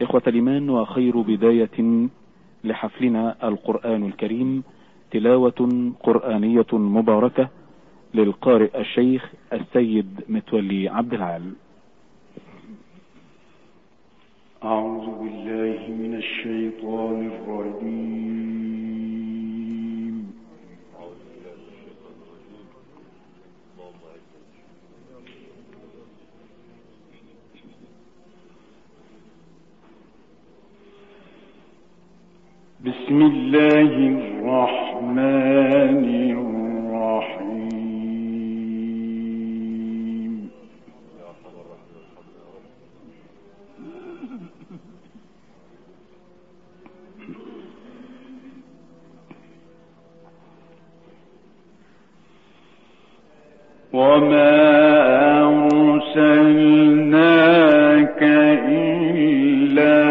إخوة الإيمان، وخير بداية لحفلنا القرآن الكريم تلاوة قرآنية مباركة للقارئ الشيخ السيد متولي عبد العال. أعوذ بالله من الشيطان الرجيم. بسم الله الرحمن الرحيم. وما أرسلناك إلا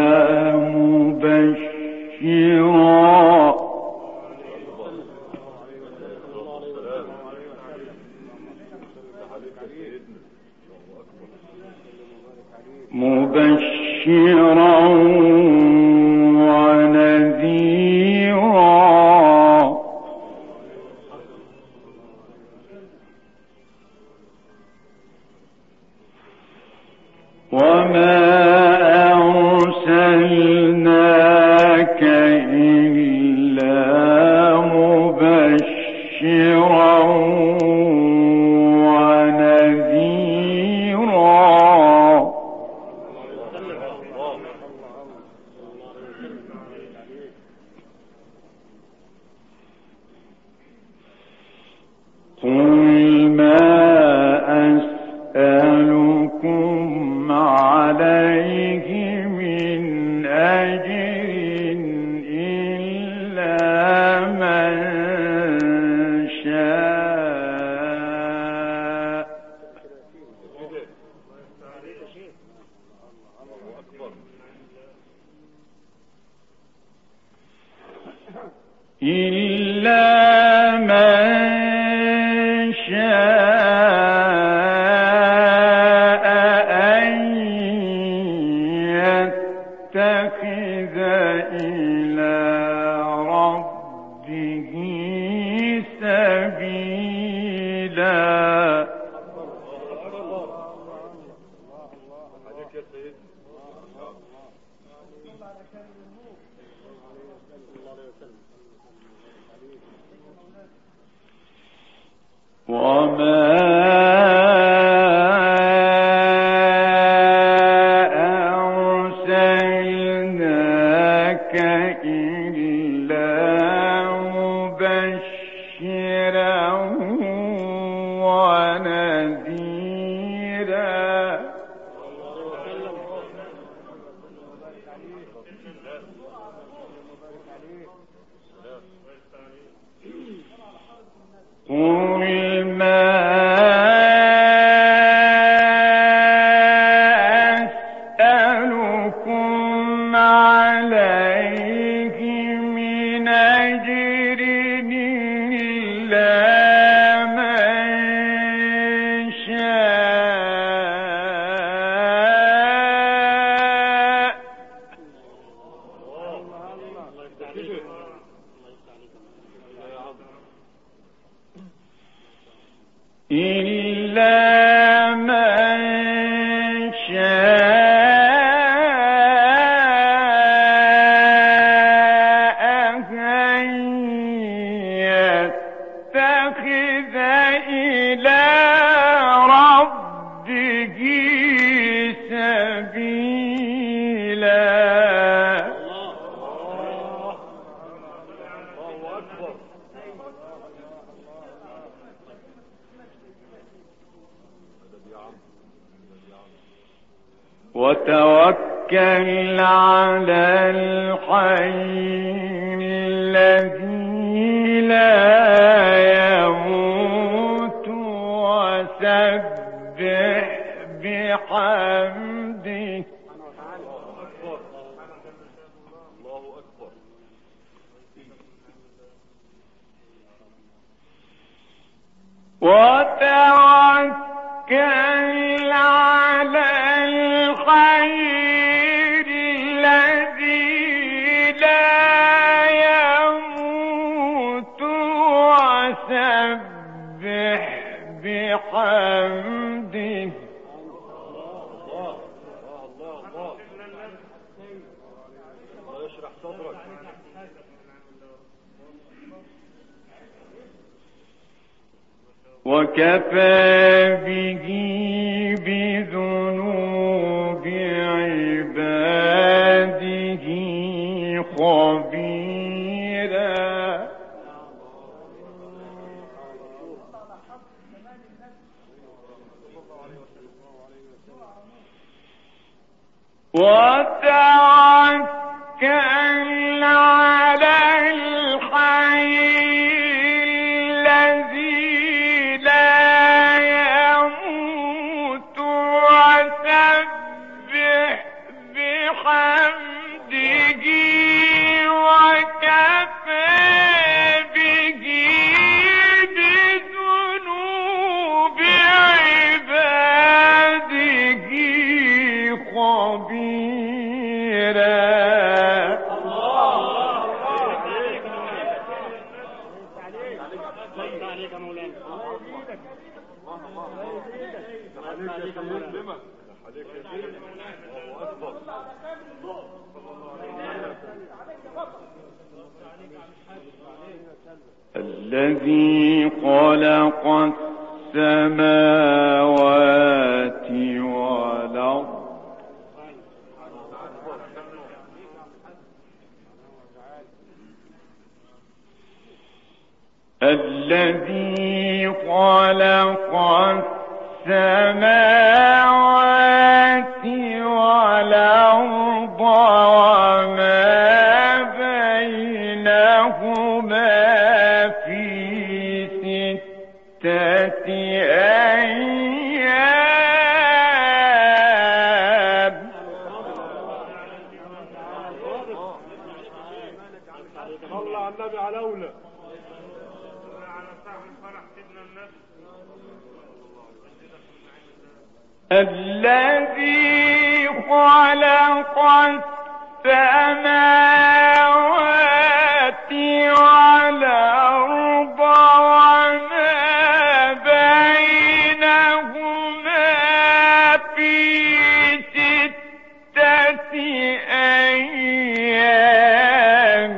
مبشرا ونذيرا وما أرسلناك إلا مبشرا وتوكل على الحي الذي لا يموت وسبح بحمده. وتوكل على الخير وكفى به بذنوب عباده خبيرا. وتوكل على الحي الذي لا يموت وسبح بحمده وكفى به بذنوب عباده خبيرا. الذي خلق السماوات والأرض الذي خلق السماوات والأرض وما بينهما في 6 أيام. صلى على النبي على أولى. الذي خلق السماوات والأرض وما بينهما في 6 أيام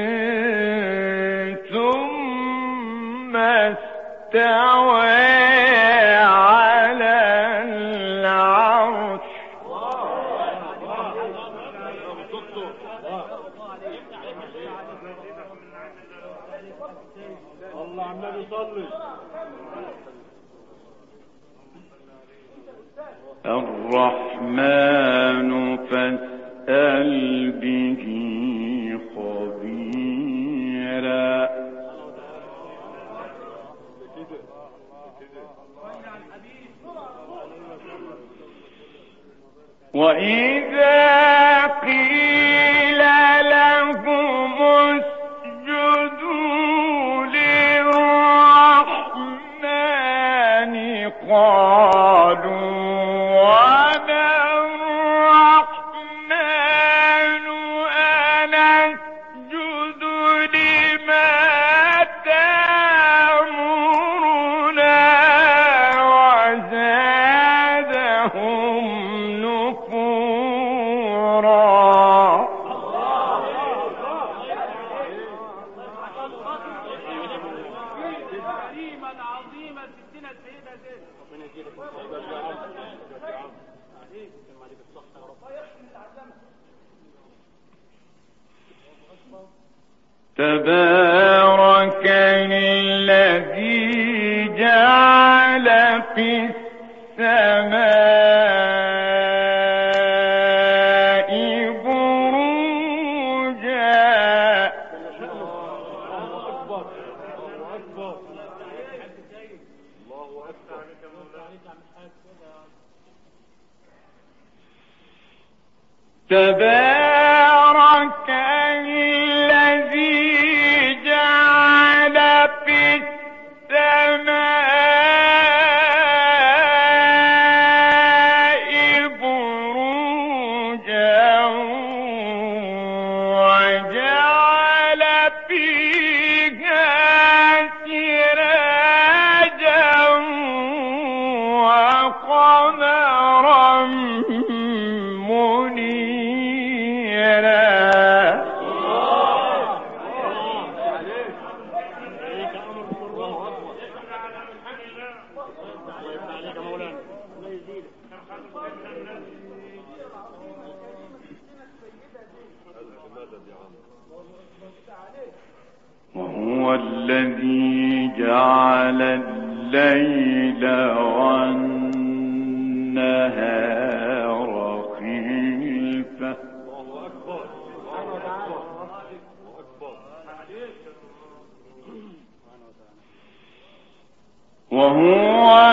ثم استوى على العرش. الله على النبي صلي. الرحمن فاسأل به خبيرا. وإذا قيل لهم اسجدوا للرحمن قالوا وما الرحمن أنسجد لما تأمرنا وزادهم تبارك الذي جعل في السماء بروجا. تبارك الذي جعل في السماء بروجا وجعل فيها سراجا وقمرا منيرا. والذي جعل الليل والنهار خلفة وهو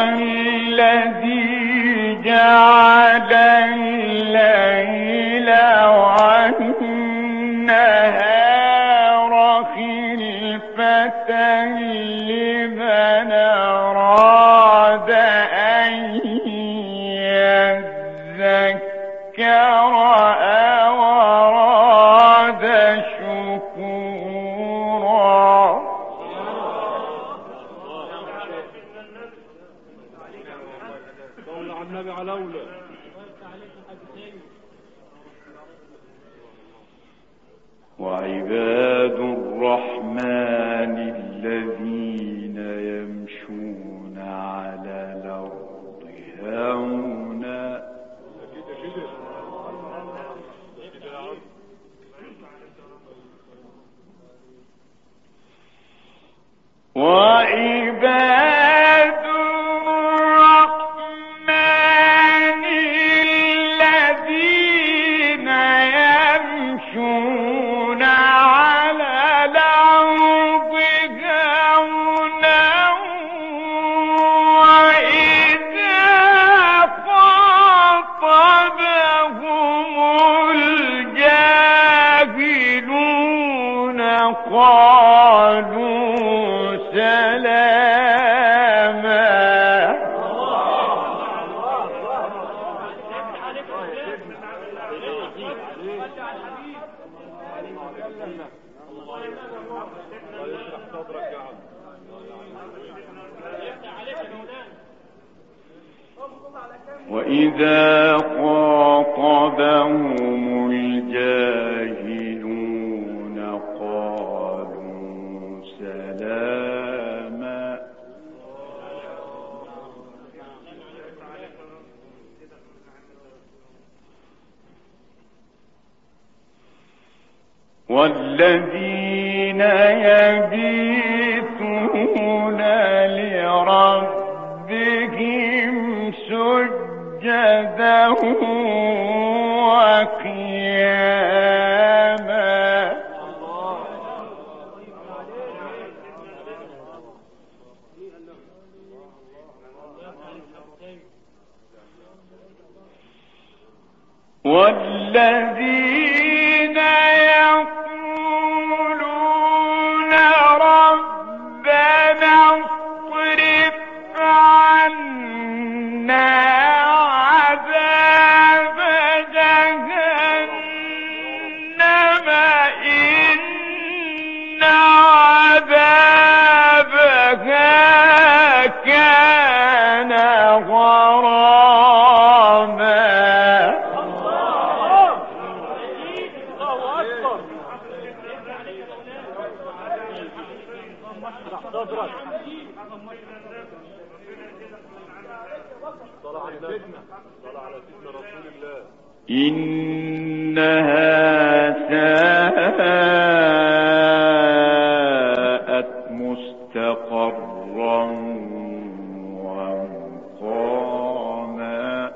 الذي جعل الليل والنهار خلفة لمن أراد أن يذكر أو أراد شكورا. صل على النبي على أولى. وعباد الرحمن الذين يمشون على الأرض هونا وعباد الرحمن الذين يمشون على الأرض هونا وإذا خاطبهم الجاهلون قالوا سلاما. وإذا خاطبهم الجاهلون قالوا سلاما. والذين يبيتون لربهم سجدا وقياما. والذين يقولون ربنا اصرف عنا عذاب جهنم إن عذابها كان غراما. إنها ساءت مستقرا ومقاما.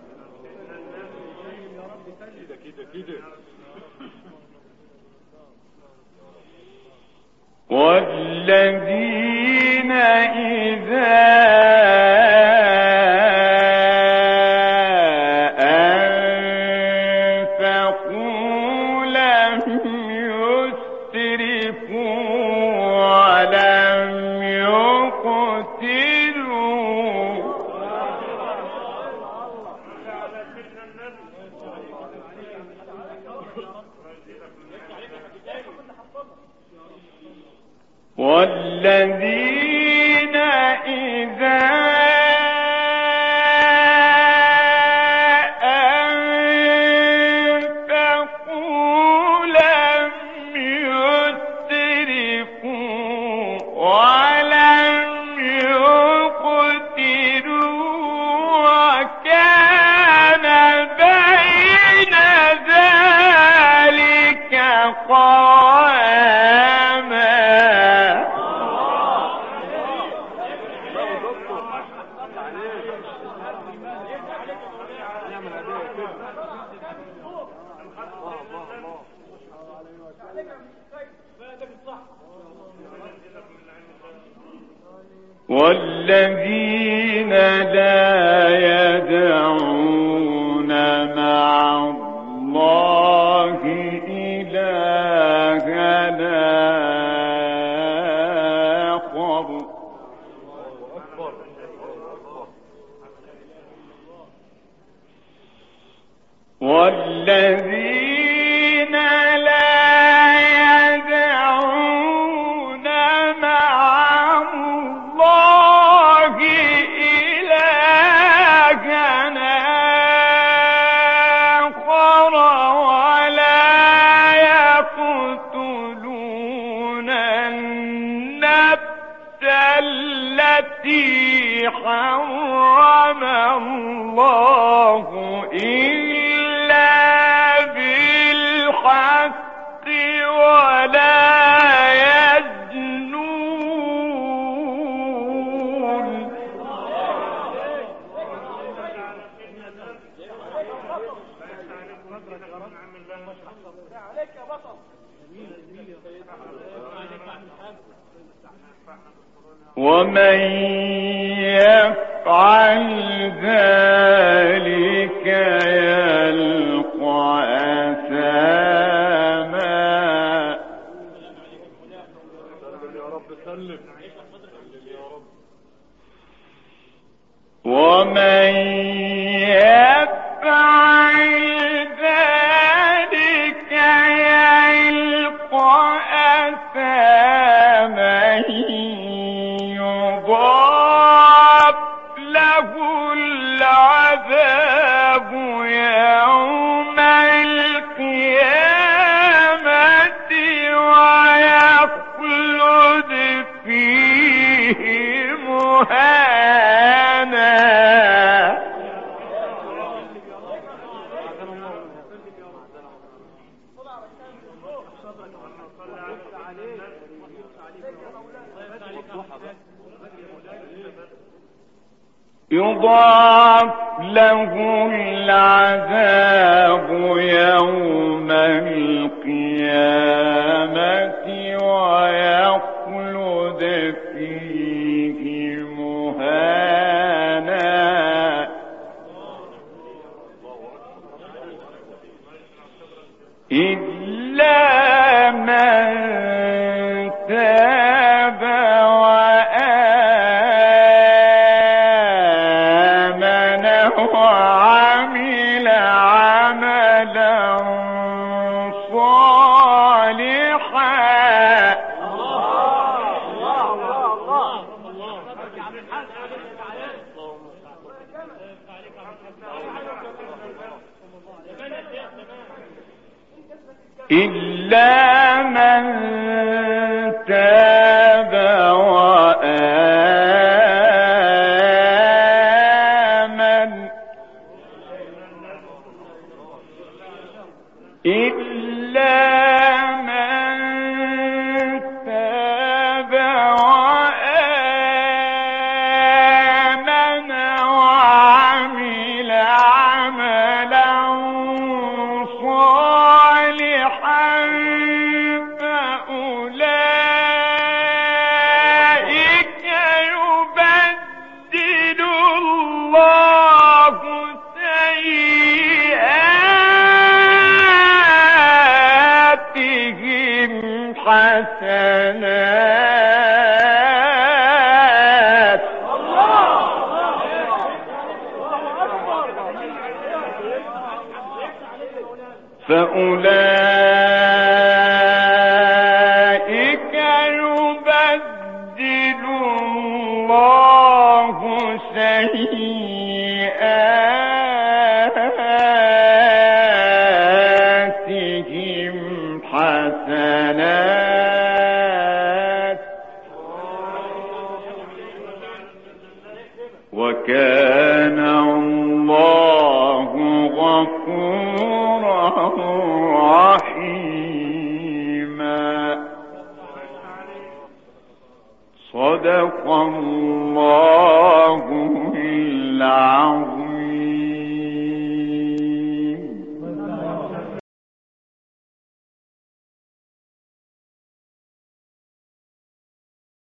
والذين إذا أنفقوا لم يسرفوا ولم يقتروا. والذين إذا أنفقوا لم يسرفوا ولم يقتروا وكان بين ذلك قواما. والذين لا يدعون مع الله إلهًا آخر والذين لا يدعون مع الله إلهًا آخر ولا يقتلون النفس التي حرم الله إلا بالحق ولا يزنون ومن يفعل ذلك يلقى أثاما ومن يفعل ذلك يلقى أثاما يضاعف له العذاب يوم القيامة ويخلد فيه مهانا يضاعف له العذاب يوم القيامة ويخلد فيه مهانا إلا من تاب وعمل عملا صالحا إلا من تاب وآمن إلا من تاب وآمن وعمل عملا صالحا فأولئك يبدل الله سيئاتهم حسنات فأولئك يبدل الله سيئاتهم حسنات وكان الله غفورا رحيما صدق الله